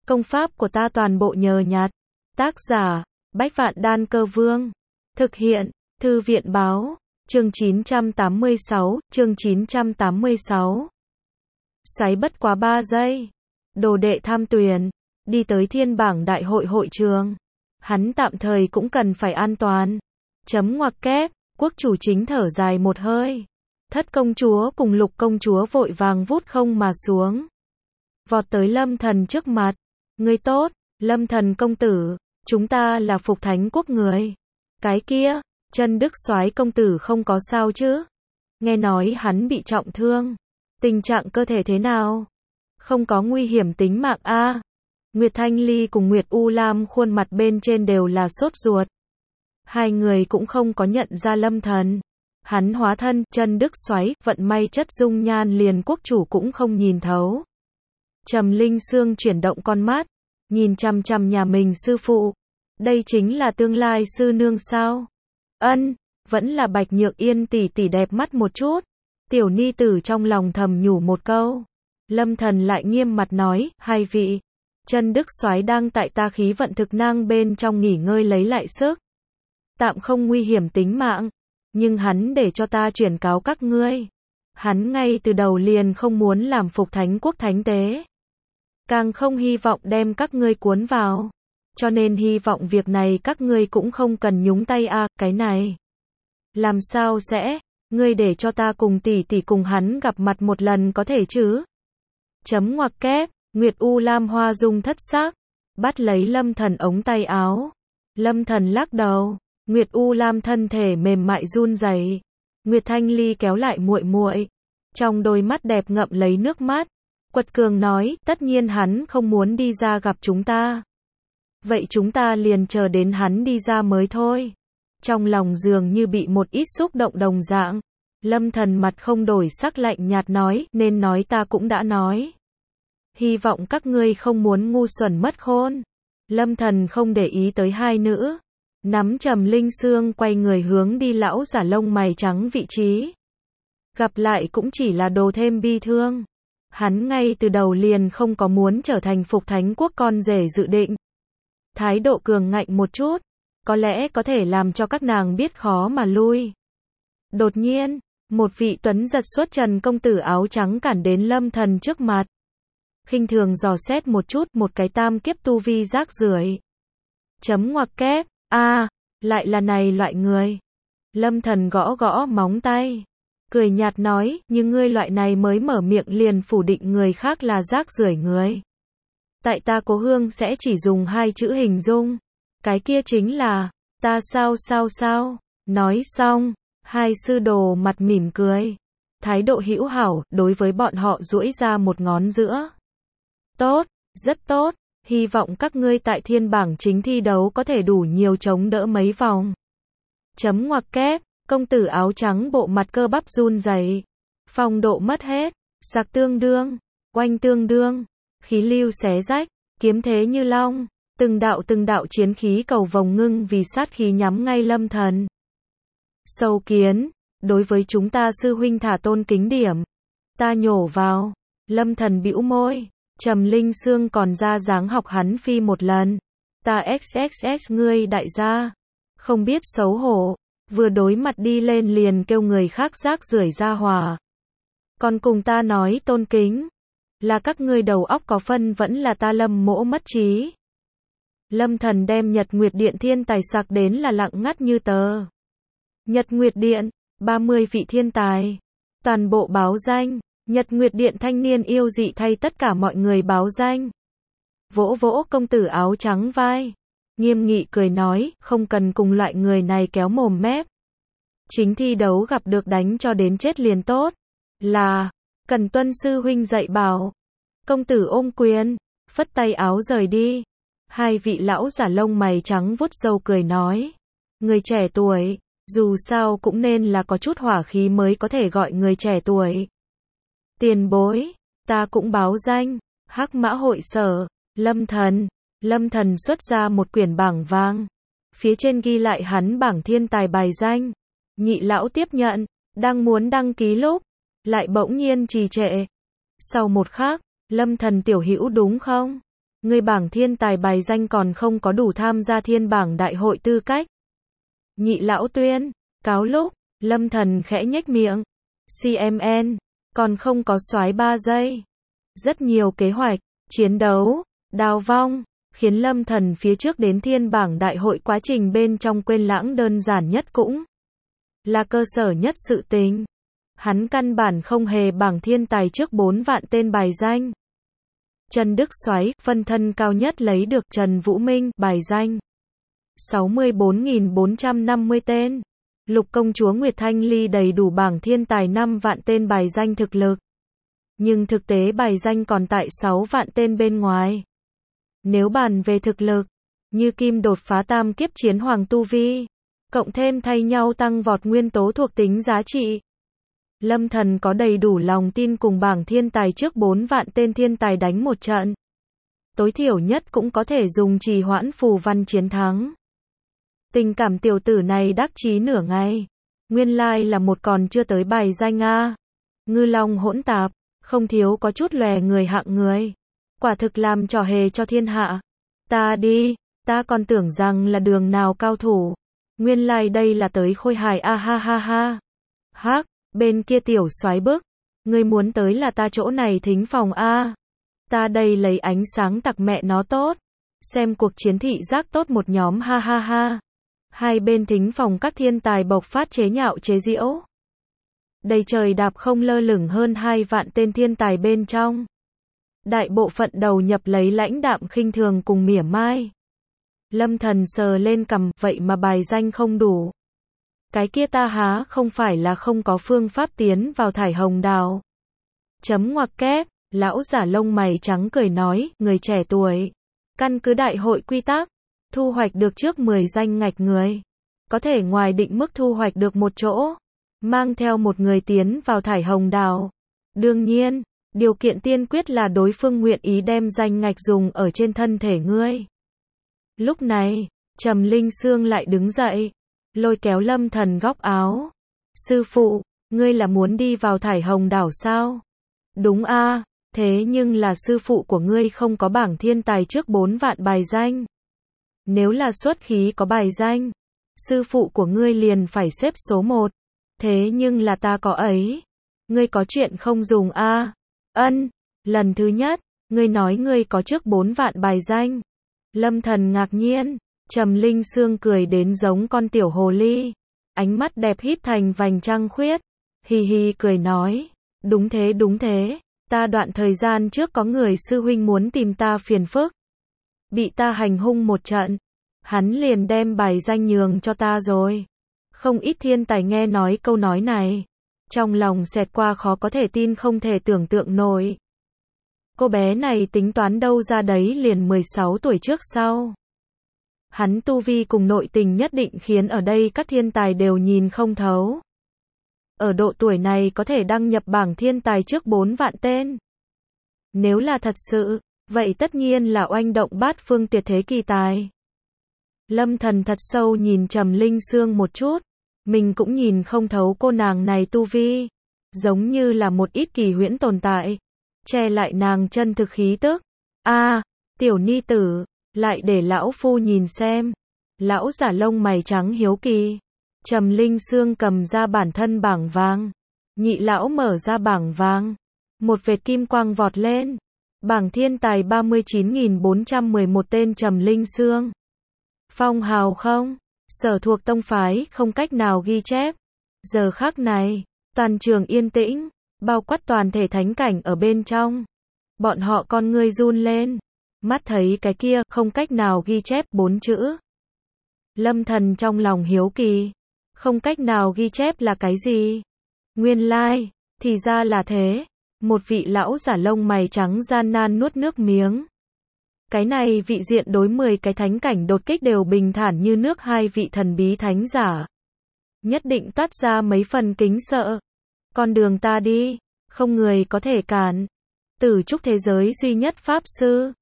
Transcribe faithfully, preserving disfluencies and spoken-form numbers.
Công pháp của ta toàn bộ nhờ nhặt. Tác giả, Bách Vạn Đan Cơ Vương. Thực hiện, Thư viện Báo. Chương chín trăm tám mươi sáu, chương chín trăm tám mươi sáu. Xoáy bất quá ba giây. Đồ đệ tham tuyển, đi tới thiên bảng đại hội hội trường. Hắn tạm thời cũng cần phải an toàn. Chấm ngoặc kép, quốc chủ chính thở dài một hơi. Thất công chúa cùng lục công chúa vội vàng vút không mà xuống. Vọt tới Lâm Thần trước mặt. Ngươi tốt, Lâm Thần công tử, chúng ta là Phục Thánh quốc người. Cái kia, Chân Đức Soái công tử không có sao chứ? Nghe nói hắn bị trọng thương. Tình trạng cơ thể thế nào? Không có nguy hiểm tính mạng a. À. Nguyệt Thanh Ly cùng Nguyệt U Lam khuôn mặt bên trên đều là sốt ruột. Hai người cũng không có nhận ra Lâm Thần. Hắn hóa thân Chân Đức Soái, vận may chất dung nhan liền quốc chủ cũng không nhìn thấu. Trầm Linh Sương chuyển động con mắt, nhìn chằm chằm nhà mình sư phụ. Đây chính là tương lai sư nương sao? Ân, vẫn là Bạch Nhược Yên tỷ tỷ đẹp mắt một chút. Tiểu ni tử trong lòng thầm nhủ một câu. Lâm Thần lại nghiêm mặt nói, hai vị, Chân Đức Soái đang tại ta khí vận thực năng bên trong nghỉ ngơi lấy lại sức. Tạm không nguy hiểm tính mạng, nhưng hắn để cho ta chuyển cáo các ngươi. Hắn ngay từ đầu liền không muốn làm Phục Thánh quốc thánh tế. Càng không hy vọng đem các ngươi cuốn vào. Cho nên hy vọng việc này các ngươi cũng không cần nhúng tay a. À, cái này. Làm sao sẽ, ngươi để cho ta cùng tỷ tỷ cùng hắn gặp mặt một lần có thể chứ? Chấm ngoặc kép, Nguyệt U Lam hoa dung thất sắc, bắt lấy Lâm Thần ống tay áo. Lâm Thần lắc đầu, Nguyệt U Lam thân thể mềm mại run rẩy. Nguyệt Thanh Ly kéo lại muội muội, trong đôi mắt đẹp ngậm lấy nước mắt. Quật cường nói, tất nhiên hắn không muốn đi ra gặp chúng ta. Vậy chúng ta liền chờ đến hắn đi ra mới thôi. Trong lòng dường như bị một ít xúc động đồng dạng. Lâm Thần mặt không đổi sắc lạnh nhạt nói, nên nói ta cũng đã nói. Hy vọng các ngươi không muốn ngu xuẩn mất khôn. Lâm Thần không để ý tới hai nữ. Nắm Trầm Linh Sương quay người hướng đi lão giả lông mày trắng vị trí. Gặp lại cũng chỉ là đồ thêm bi thương. Hắn ngay từ đầu liền không có muốn trở thành Phục Thánh quốc con rể dự định. Thái độ cường ngạnh một chút, có lẽ có thể làm cho các nàng biết khó mà lui. Đột nhiên, một vị tuấn giật xuất trần công tử áo trắng cản đến Lâm Thần trước mặt. Khinh thường dò xét một chút, một cái tam kiếp tu vi rác rưởi. Chấm ngoặc kép, a, à, lại là này loại người. Lâm Thần gõ gõ móng tay, cười nhạt nói, nhưng ngươi loại này mới mở miệng liền phủ định người khác là rác rưởi người. Tại ta Cố Hương sẽ chỉ dùng hai chữ hình dung. Cái kia chính là, ta sao sao sao. Nói xong, hai sư đồ mặt mỉm cười. Thái độ hữu hảo, đối với bọn họ duỗi ra một ngón giữa. Tốt, rất tốt, hy vọng các ngươi tại thiên bảng chính thi đấu có thể đủ nhiều chống đỡ mấy vòng. Chấm ngoặc kép, công tử áo trắng bộ mặt cơ bắp run rẩy. Phong độ mất hết, sặc tương đương, oanh tương đương. Khí lưu xé rách, kiếm thế như long, từng đạo từng đạo chiến khí cầu vồng ngưng vì sát khí nhắm ngay Lâm Thần. Sâu kiến, đối với chúng ta sư huynh thả tôn kính điểm. Ta nhổ vào, Lâm Thần bĩu môi, Trầm Linh Sương còn ra dáng học hắn phi một lần. Ta xxx ngươi đại gia, không biết xấu hổ, vừa đối mặt đi lên liền kêu người khác rác rưởi ra hòa. Còn cùng ta nói tôn kính. Là các ngươi đầu óc có phân vẫn là ta Lâm mỗ mất trí. Lâm Thần đem Nhật Nguyệt Điện thiên tài sặc đến là lặng ngắt như tờ. Nhật Nguyệt Điện, ba mươi vị thiên tài. Toàn bộ báo danh, Nhật Nguyệt Điện thanh niên yêu dị thay tất cả mọi người báo danh. Vỗ vỗ công tử áo trắng vai. Nghiêm nghị cười nói, không cần cùng loại người này kéo mồm mép. Chính thi đấu gặp được đánh cho đến chết liền tốt. Là... Cần tuân sư huynh dạy bảo. Công tử ôm quyền, phất tay áo rời đi. Hai vị lão giả lông mày trắng vuốt râu cười nói. Người trẻ tuổi, dù sao cũng nên là có chút hỏa khí mới có thể gọi người trẻ tuổi. Tiền bối, ta cũng báo danh. Hắc Mã hội sở, Lâm Thần. Lâm Thần xuất ra một quyển bảng vàng. Phía trên ghi lại hắn bảng thiên tài bài danh. Nhị lão tiếp nhận, đang muốn đăng ký lúc. Lại bỗng nhiên trì trệ. Sau một khắc, Lâm Thần tiểu hữu đúng không? Ngươi bảng thiên tài bài danh còn không có đủ tham gia thiên bảng đại hội tư cách. Nhị lão tuyên, cáo lúc, Lâm Thần khẽ nhếch miệng. xê em en, còn không có soái ba giây. Rất nhiều kế hoạch, chiến đấu, đào vong, khiến Lâm Thần phía trước đến thiên bảng đại hội quá trình bên trong quên lãng đơn giản nhất cũng là cơ sở nhất sự tình. Hắn căn bản không hề bảng thiên tài trước bốn vạn tên bài danh. Trần Đức Soái, phân thân cao nhất lấy được Trần Vũ Minh, bài danh sáu mươi tư nghìn bốn trăm năm mươi tên. Lục công chúa Nguyệt Thanh Ly đầy đủ bảng thiên tài năm vạn tên bài danh thực lực. Nhưng thực tế bài danh còn tại sáu vạn tên bên ngoài. Nếu bàn về thực lực, như kim đột phá tam kiếp chiến hoàng tu vi, cộng thêm thay nhau tăng vọt nguyên tố thuộc tính giá trị. Lâm Thần có đầy đủ lòng tin cùng bảng thiên tài trước bốn vạn tên thiên tài đánh một trận. Tối thiểu nhất cũng có thể dùng trì hoãn phù văn chiến thắng. Tình cảm tiểu tử này đắc chí nửa ngày. Nguyên lai là một còn chưa tới bài danh a. Ngư long hỗn tạp, không thiếu có chút lòe người hạng người. Quả thực làm trò hề cho thiên hạ. Ta đi, ta còn tưởng rằng là đường nào cao thủ. Nguyên lai đây là tới khôi hài a ha ha ha. Hắc, bên kia tiểu soái bức. Ngươi muốn tới là ta chỗ này thính phòng a. Ta đây lấy ánh sáng tặc mẹ nó tốt. Xem cuộc chiến thị giác tốt một nhóm ha ha ha. Hai bên thính phòng các thiên tài bộc phát chế nhạo chế giễu. Đầy trời đạp không lơ lửng hơn hai vạn tên thiên tài bên trong. Đại bộ phận đầu nhập lấy lãnh đạm khinh thường cùng mỉa mai. Lâm Thần sờ lên cằm, vậy mà bài danh không đủ. Cái kia ta há không phải là không có phương pháp tiến vào thải hồng đào. Chấm ngoặc kép, lão giả lông mày trắng cười nói, người trẻ tuổi. Căn cứ đại hội quy tắc, thu hoạch được trước mười danh ngạch người. Có thể ngoài định mức thu hoạch được một chỗ. Mang theo một người tiến vào thải hồng đào. Đương nhiên, điều kiện tiên quyết là đối phương nguyện ý đem danh ngạch dùng ở trên thân thể ngươi. Lúc này, Trầm Linh Sương lại đứng dậy, lôi kéo Lâm Thần góc áo. Sư phụ, ngươi là muốn đi vào thải hồng đảo sao? Đúng a, thế nhưng là sư phụ của ngươi không có bảng thiên tài trước bốn vạn bài danh. Nếu là xuất khí có bài danh, sư phụ của ngươi liền phải xếp số một. Thế nhưng là ta có ấy. Ngươi có chuyện không dùng a? Ân, lần thứ nhất, ngươi nói ngươi có trước bốn vạn bài danh. Lâm Thần ngạc nhiên, Trầm Linh Sương cười đến giống con tiểu hồ ly. Ánh mắt đẹp híp thành vành trăng khuyết. Hì hì cười nói, đúng thế đúng thế, ta đoạn thời gian trước có người sư huynh muốn tìm ta phiền phức. Bị ta hành hung một trận. Hắn liền đem bài danh nhường cho ta rồi. Không ít thiên tài nghe nói câu nói này. Trong lòng xẹt qua khó có thể tin không thể tưởng tượng nổi. Cô bé này tính toán đâu ra đấy liền mười sáu tuổi trước sau. Hắn tu vi cùng nội tình nhất định khiến ở đây các thiên tài đều nhìn không thấu. Ở độ tuổi này có thể đăng nhập bảng thiên tài trước bốn vạn tên. Nếu là thật sự, vậy tất nhiên là oanh động bát phương tuyệt thế kỳ tài. Lâm Thần thật sâu nhìn Trầm Linh Sương một chút. Mình cũng nhìn không thấu cô nàng này tu vi. Giống như là một ít kỳ huyễn tồn tại. Che lại nàng chân thực khí tức. A, tiểu ni tử, lại để lão phu nhìn xem. Lão giả lông mày trắng hiếu kỳ. Trầm Linh Sương cầm ra bản thân bảng vàng. Nhị lão mở ra bảng vàng. Một vệt kim quang vọt lên. Bảng thiên tài ba mươi chín nghìn bốn trăm mười một tên Trầm Linh Sương. Phong hào không? Sở thuộc tông phái không cách nào ghi chép. Giờ khắc này, toàn trường yên tĩnh, bao quát toàn thể thánh cảnh ở bên trong. Bọn họ con ngươi run lên. Mắt thấy cái kia không cách nào ghi chép bốn chữ. Lâm Thần trong lòng hiếu kỳ. Không cách nào ghi chép là cái gì? Nguyên lai, thì ra là thế. Một vị lão giả lông mày trắng gian nan nuốt nước miếng. Cái này vị diện đối mười cái thánh cảnh đột kích đều bình thản như nước, hai vị thần bí thánh giả. Nhất định toát ra mấy phần kính sợ. Con đường ta đi, không người có thể cản. Tử trúc thế giới duy nhất pháp sư.